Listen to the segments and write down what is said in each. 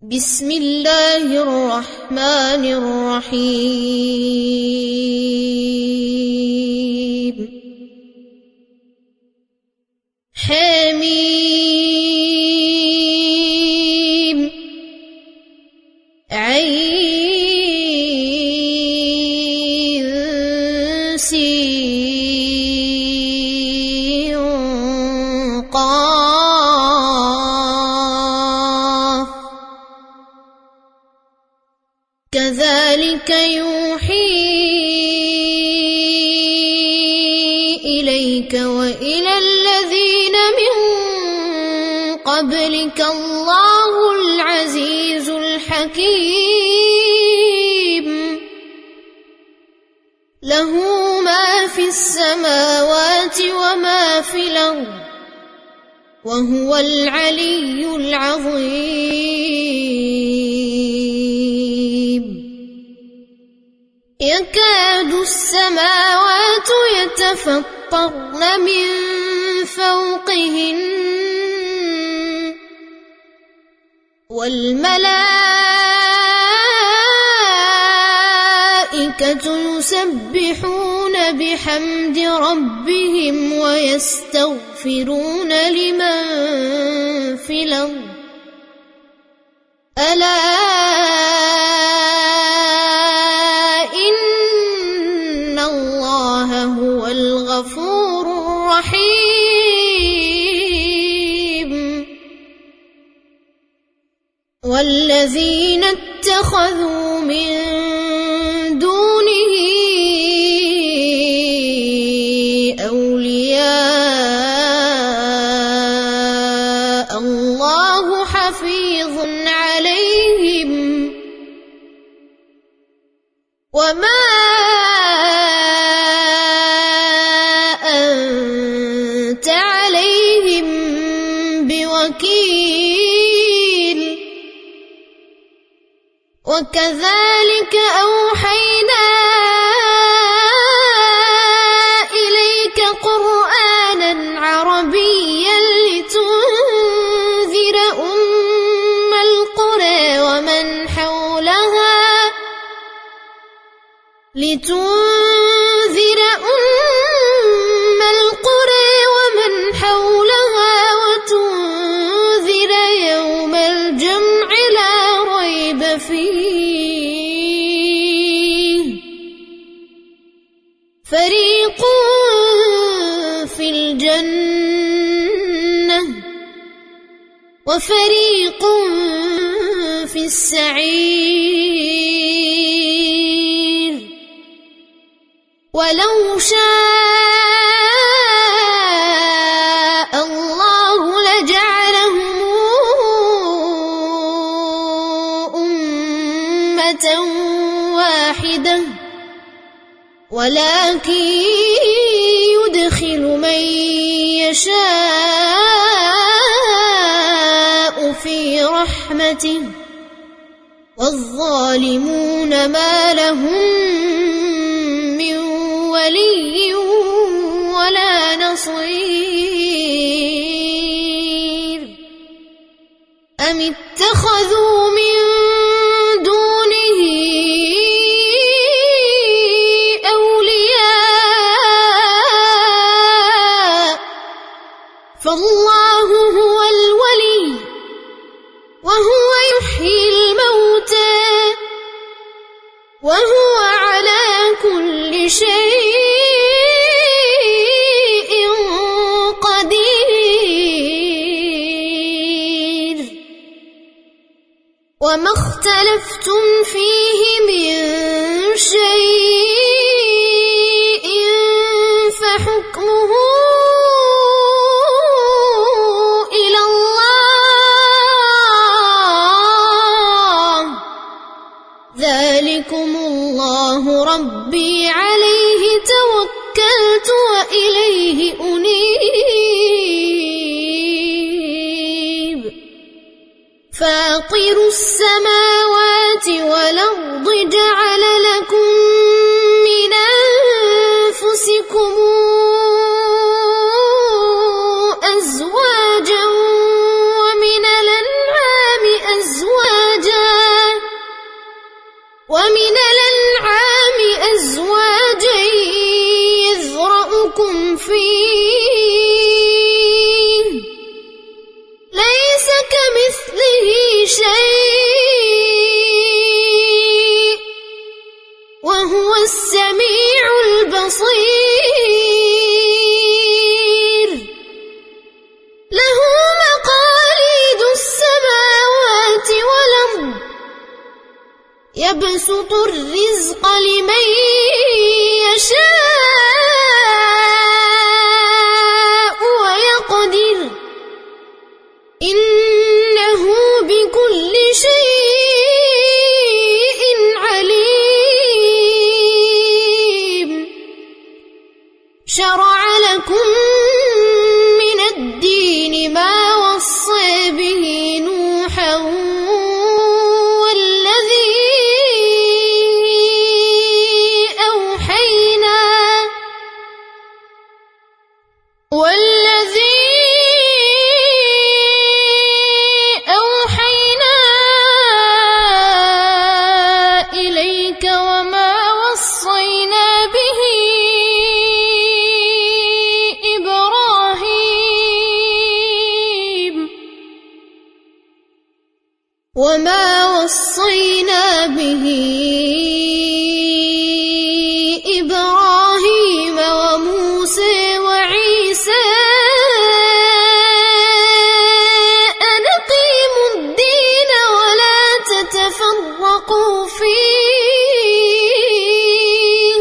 بسم الله الرحمن الرحيم حميم عين سين قاف كذلك يوحي إليك وإلى الذين من قبلك الله العزيز الحكيم له ما في السماوات وما في الأرض وهو العلي العظيم يكاد السماوات يتفطرن من فوقهن والملائكة يسبحون بحمد ربهم ويستغفرون لمن في الأرض ألا إن الله هو الغفور الرحيم والذين اتخذوا من دونه أولياء الله حفيظ عليهم وما أنت عليهم بوكيل وكذلك أوحينا إليك قرآنا عربيا لتنذر أم القرى ومن حولها وتنذر يوم الجمع لا ريب فيه فريق في الجنة وفريق في السعير ولو شاء الله لجعلهم أمة واحدة ولكن يدخل من يشاء في رحمته والظالمون ما لهم من ولي ولا نصير أم اتخذوا من دونه أولياء فالله هو الولي وهو يحيي الموتى وهو على كل شيء قدير وما اختلفتم فيه من شيء فحكمه إلى الله ذلكم الله ربي عليه توكلت وإليه أنيب فاطر السماوات والأرض جعل لكم من أنفسكم أزواجا ومن الأنعام أزواجا ومن الأنعام أزواجا يذرأكم فيه ليس كمثله شيء وهو السميع البصير له مقاليد السماوات والأرض يبسط الرزق لمن يشاء ويقدر إنه بكل شيء عليم شرع لكم من الدين ما وصى به نوحا والذي أوحينا إليك وما وصينا به إبراهيم وموسى وعيسى أن أقيموا الدين ولا تتفرقوا فيه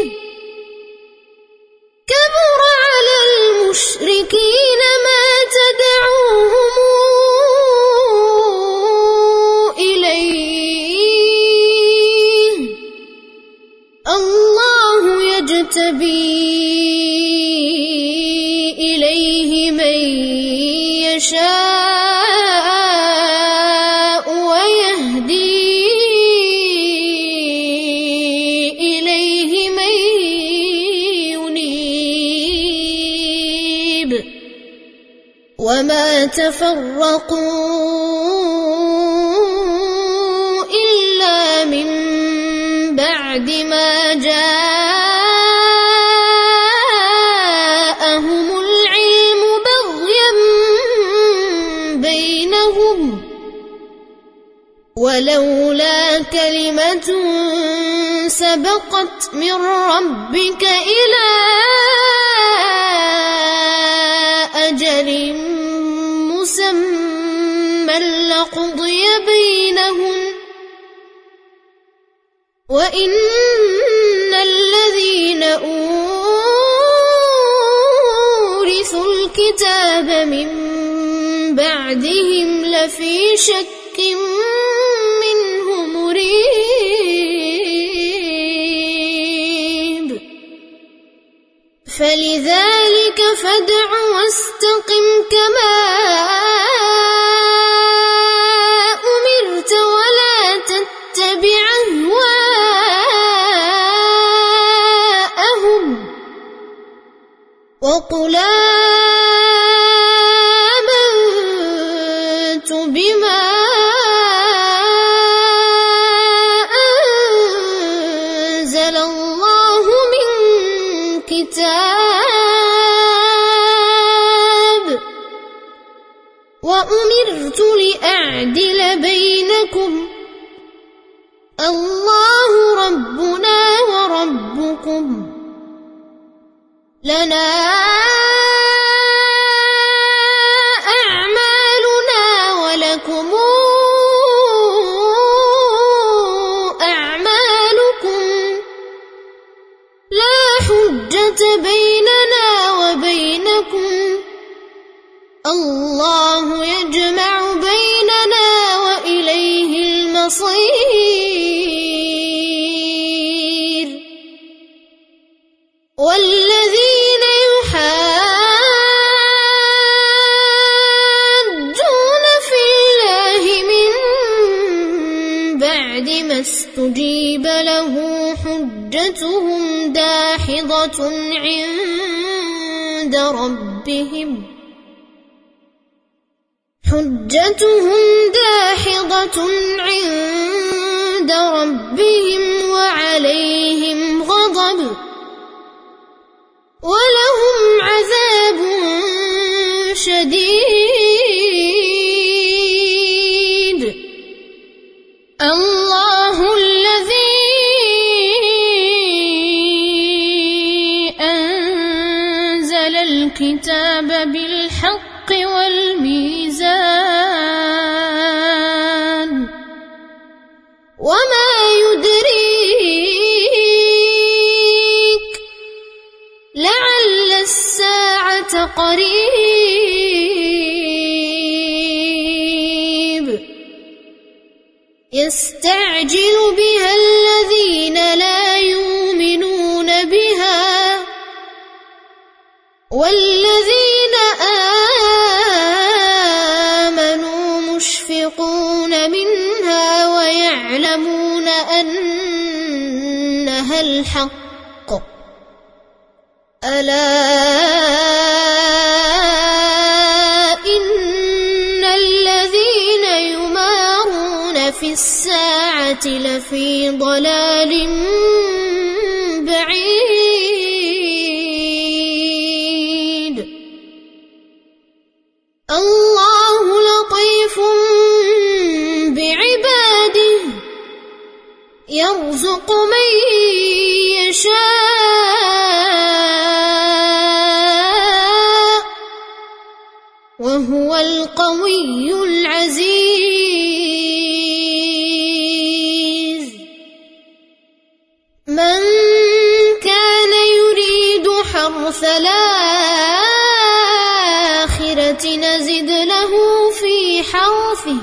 كبر على المشركين ما تدعوهم إليه الله يجتبي إليه من يشاء ويهدي إليه من ينيب وما تفرقوا إلا من بعد ما جاءهم العلم بغيا بينهم ولولا كلمة سبقت من ربك إلى أجل مسمى لقضي بينهم وإن الذين أورثوا الكتاب من بعدهم لفي شك منه مريب فلذلك فادع واستقم كما أمرت ولا تتبع أهواءهم وقل آمنت بما أنزل الله من كتاب وأمرت لأعدل بينكم الله ربنا وربكم لنا أعمالنا ولكم أعمالكم لا حجة بيننا وبينكم الله يجمع بيننا وإليه المصير والذين يحاجون في الله من بعد ما استجيب له حجتهم داحضة عند ربهم شديد الله الذي أنزل الكتاب بالحق والميزان وما يدريك لعل الساعة قريب يستعجل بها الذين لا يؤمنون بها والذين آمنوا مشفقون منها ويعلمون أنها الحق ألا إن الذين يمارون في الساعة لفي ضلال بعيد الله لطيف بعباده يرزق من يشاء وهو القوي العزيز من كان يريد حرث الآخرة نزد له في حرثه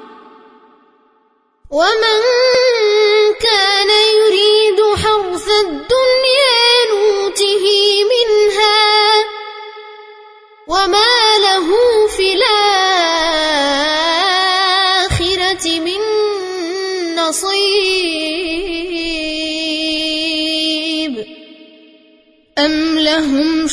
ومن كان يريد حرث الدنيا نوته منها وما له في الآخرة من نصيب أم لهم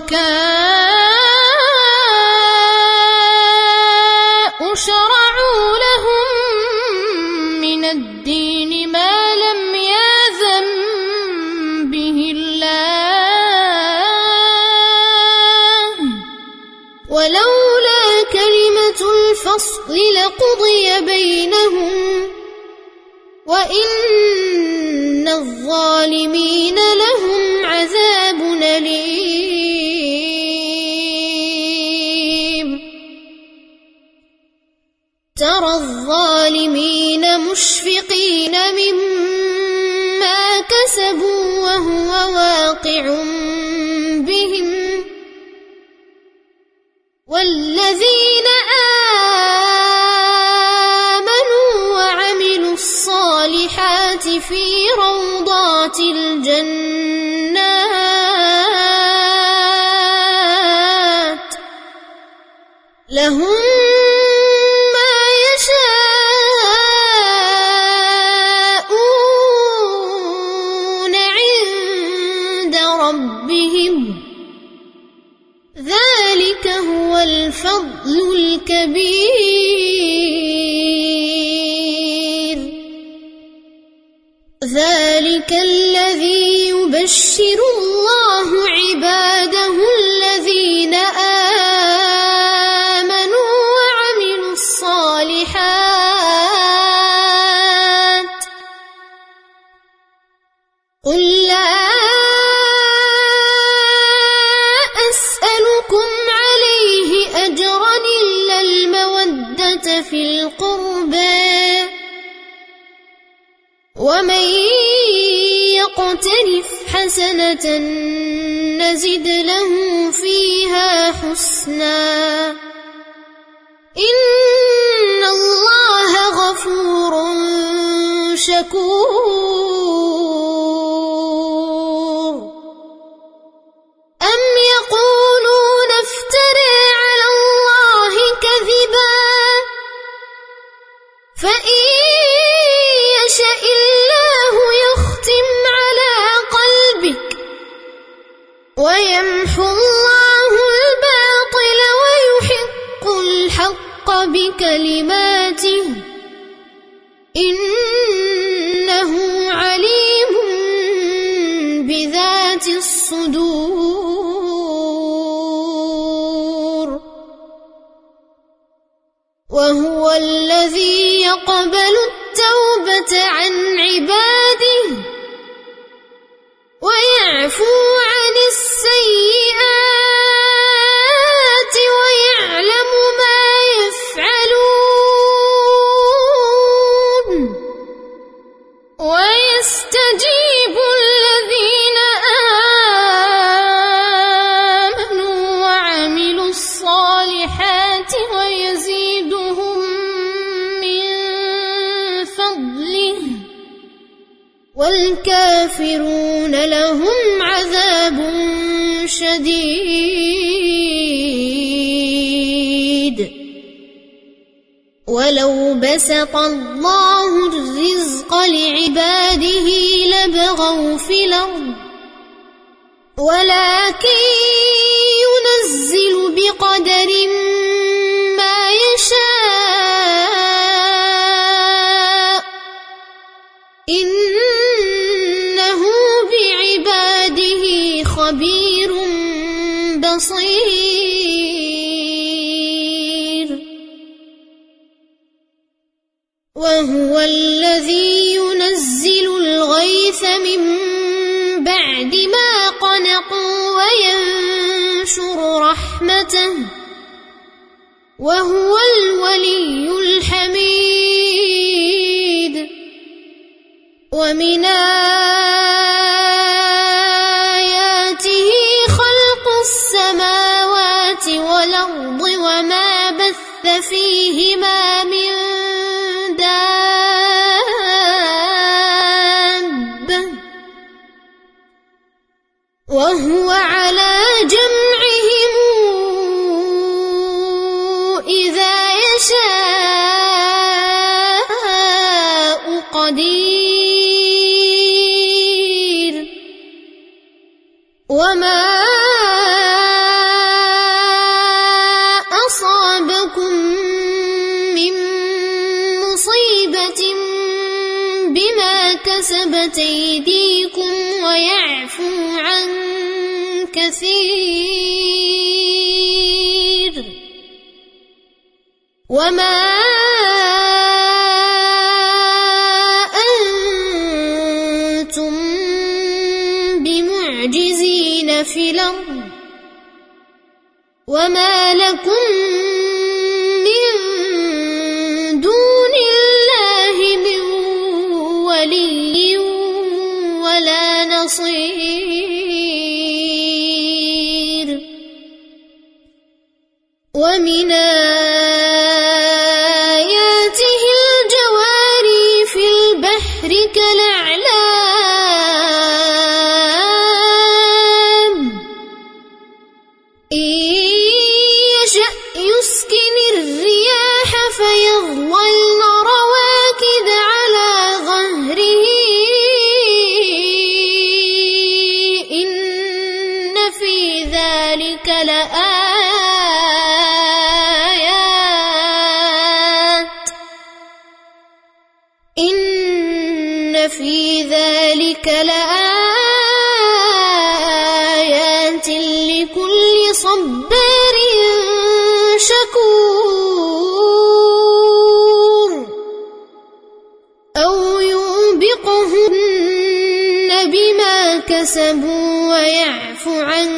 شركاء شرعوا لهم من الدين ما لم يأذن به الله ولولا كلمة الفصل لقضي بينهم وإن الظالمين لهم عذاب أليم ترى الظالمين مشفقين مما كسبوا وهو واقع بهم والذين آمنوا وعملوا الصالحات في روضات الجنات لهم ما يشاءون عند ربهم ذلك هو الفضل الكبير ذلك الذي يبشر الله عباده الذين آمنوا وعملوا الصالحات قل لا أسألكم عليه أجرا إلا المودة في القربى ومن يقترف حسنة نزد له فيها حسنا إن الله غفور شكور أم يقولون افترى على الله كذبا فإن يشأ الله يختم على قلبك ويمحو الله الباطل ويحق الحق بكلماته إنه عليم بذات الصدور يقبل التوبة عن عباده ويعفو عن السيئات ويعلم ما يفعلون ويستجيب الذين آمنوا وعملوا الصالحات ويزيدهم من فضله والكافرون لهم عذاب شديد. ولو بسط الله الرزق لعباده لبغوا في الأرض ولكن ينزل بقدر ما يشاء إنه بعباده خبير بصير. وهو الذي ينزل الغيث من بعد ما قنطوا وينشر رحمته وهو الولي الحميد. ومن آياته خلق السماوات والأرض وما بث فيهما من دابة وهو على جمعهم إذا يشاء قدير. وما أصابكم من مصيبة بما كسبت أيديكم ويعفو عن كثير. وما أنتم بمعجزين في الأرض وما لكم من دون الله من ولي ولا نصير. ومن آياته الجواري في البحر كالأعلام إن يشأ يسكن الرياح فيظللن رواكد على ظهره إن في ذلك لآيات لكل صبار شكور. أو يوبقهن بما كسبوا ويعفو عن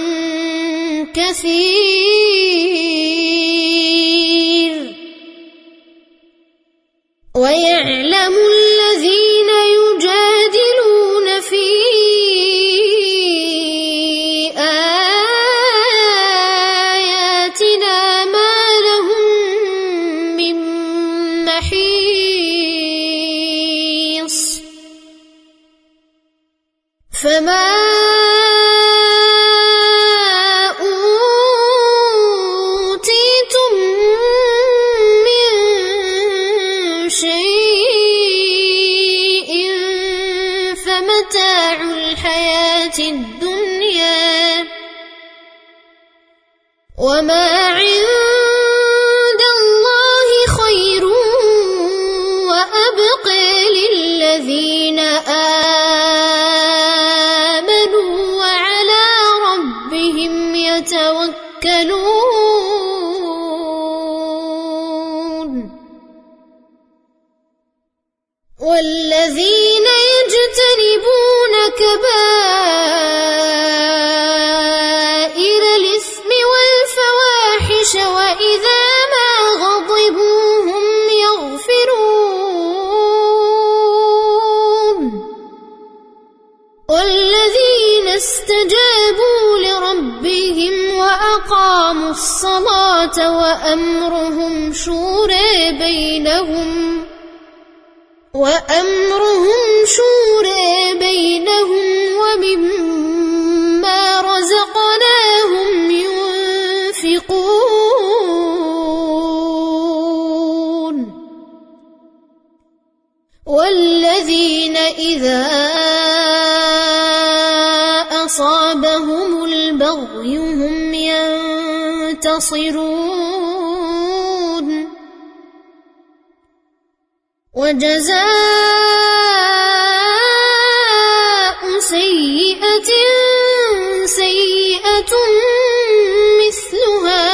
كثير. ويعلم الذين يجادلون في آياتنا ما لهم من محيص. فما أوتيتم من شيء فمتاع الحياة الدنيا وما عند الله خير وأبقى للذين آمنوا وعلى ربهم يتوكلون. والذين يجتنبون كبائر الإثم والفواحش وإذا ما غضبوا هم يغفرون والذين استجابوا لربهم وأقاموا الصلاة وأمرهم شورى بينهم ومما رزقناهم ينفقون والذين إذا أصابهم البغي هم ينتصرون وجزاء سيئة سيئة مثلها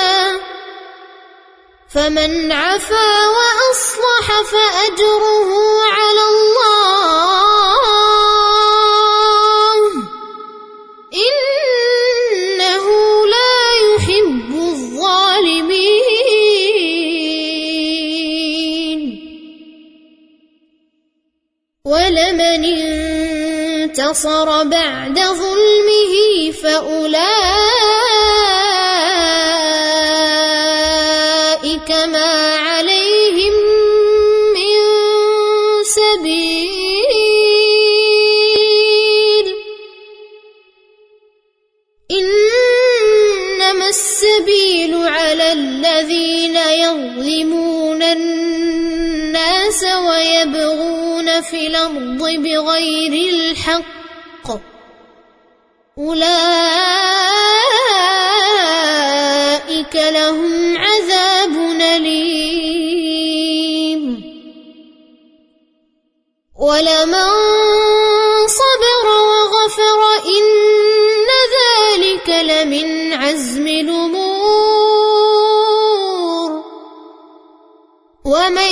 فمن عفا وأصلح فأجره على الله إنه لا يحب الظالمين ولمن انتصر بعد ظلمه فأولئك ما عليهم من سبيل إنما السبيل على الذين يظلمون الناس ويبغون في الأرض بغير الحق أولئك لهم عذاب أليم ولمن صبر وغفر إن ذلك لمن عزم الأمور ومن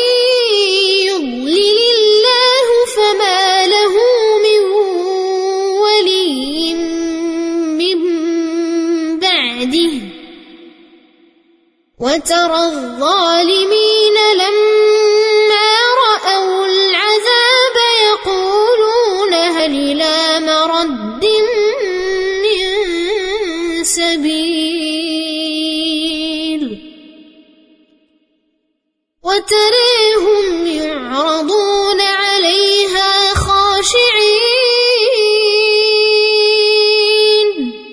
يضلل الله فما له من ولي من بعده وترى الظالمين لما رأوا العذاب يقولون هل إلى مرد من سبيل وتريهم يعرضون عليها خاشعين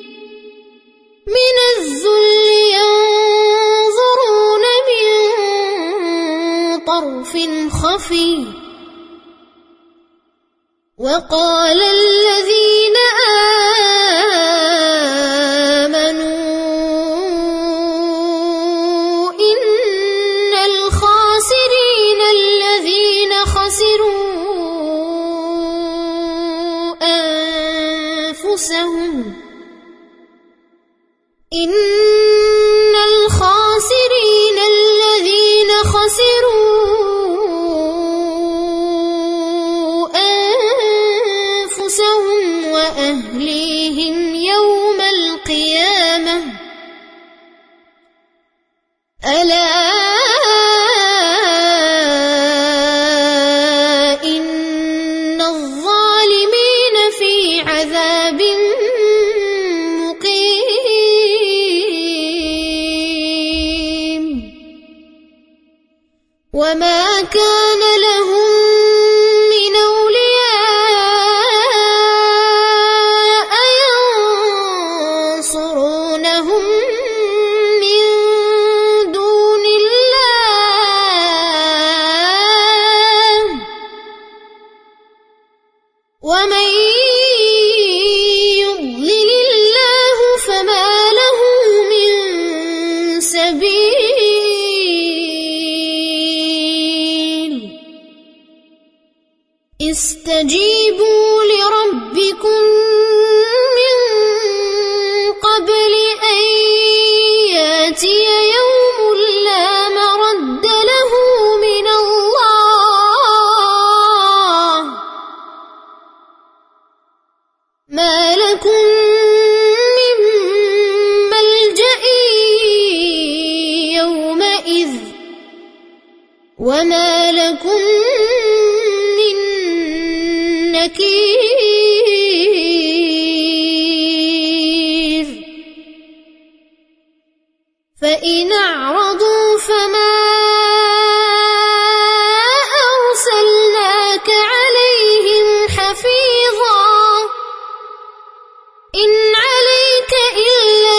من الذل ينظرون من طرف خفي وقال الذين آمنوا إن الخاسرين الذين خسروا أنفسهم إن الخاسرين الذين خسروا أنفسهم وأهليهم يوم القيامة ألا إن الظالمين في عذاب مقيم وما كان لهم من أولياء ينصرونهم من دون الله ومن يضلل الله فما له من سبيل استجيبوا لربكم من قبل أن يأتي يوم لا مرد له من الله نكير فإن أعرضوا فما أرسلناك عليهم حفيظا إن عليك إلا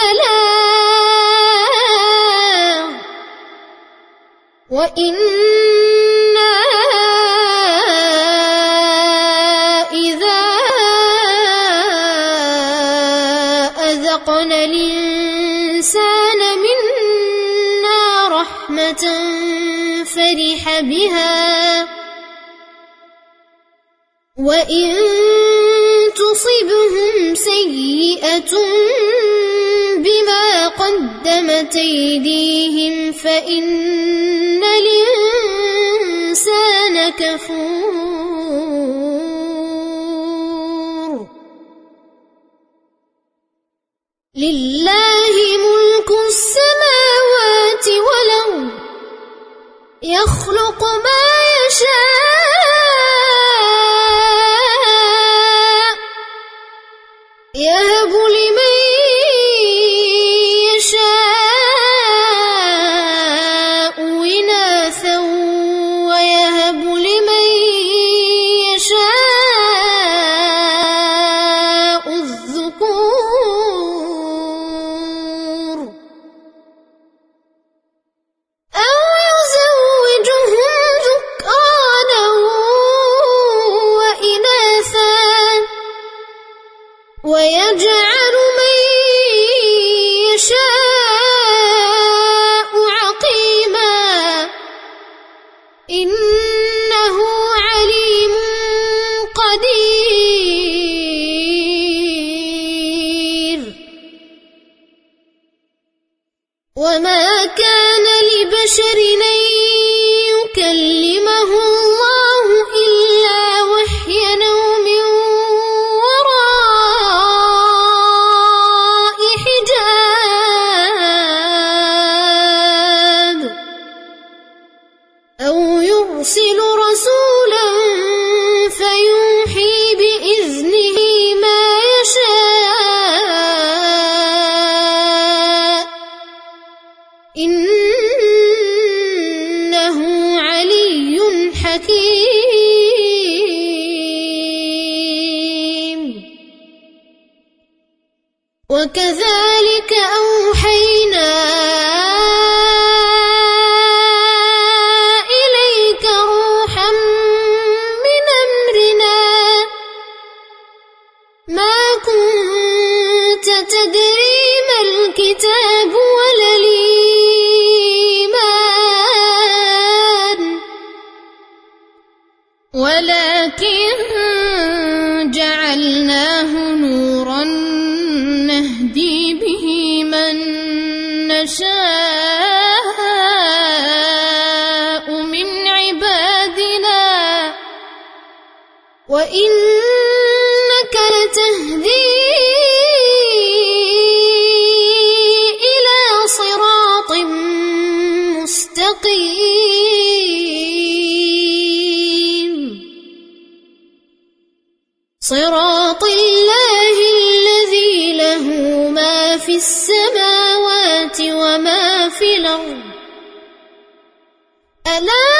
البلاغ وإنا إذا أذقنا الإنسان منا رحمة فرح بها وإن تصبهم سيئة بما قدمت أيديهم فإن الإنسان كفور لله ملك السماوات والأرض يخلق ما يشاء يهب لمن يشاء إناثا ويهب لمن يشاء الذكور أو يزوجهم ذكرانا وإناثا ويجعل من يشاء عقيما إنه عليم قدير وما كان لبشر أن يكلمه الله إلا وحيا أو من وراء حجاب أو يرسل رسولا فيوحي بإذنه ما يشاء إنه علي حكيم وكذلك أوحينا إليك روحا من أمرنا ما كنت تدري ما الكتاب ولا الإيمان ولكن جعلناه نورا نهدي به من نشاء من عبادنا وإنك لتهدي إلى صراط مستقيم صراط الله الذي له ما في السماوات وما في الأرض ألا